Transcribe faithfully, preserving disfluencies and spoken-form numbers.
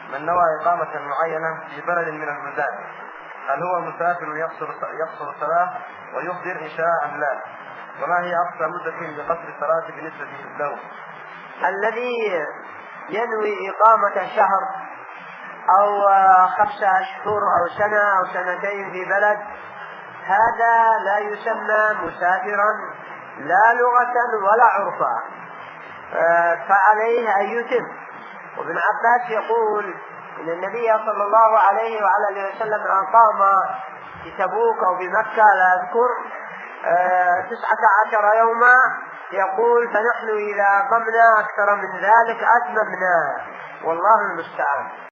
من نوى إقامة معينة في بلد من البلدان هل هو مسافر يقصر يقصر الصلاة ويحضر إن شاء أم لا؟ وما هي أقصى مدة لقصر الصلاة بالنسبة له؟ الذي ينوي إقامة شهر أو خمسة أشهر أو سنة أو سنتين في بلد هذا لا يسمى مسافرا لا لغة ولا عرفا، فعليه أن يتم. وابن عباس يقول إن النبي صلى الله عليه وعلى آله وسلم أقام في تبوك أو بمكة لا أذكر تسعة عشر يوما، يقول فنحن إذا قمنا أكثر من ذلك أتممنا، والله المستعان.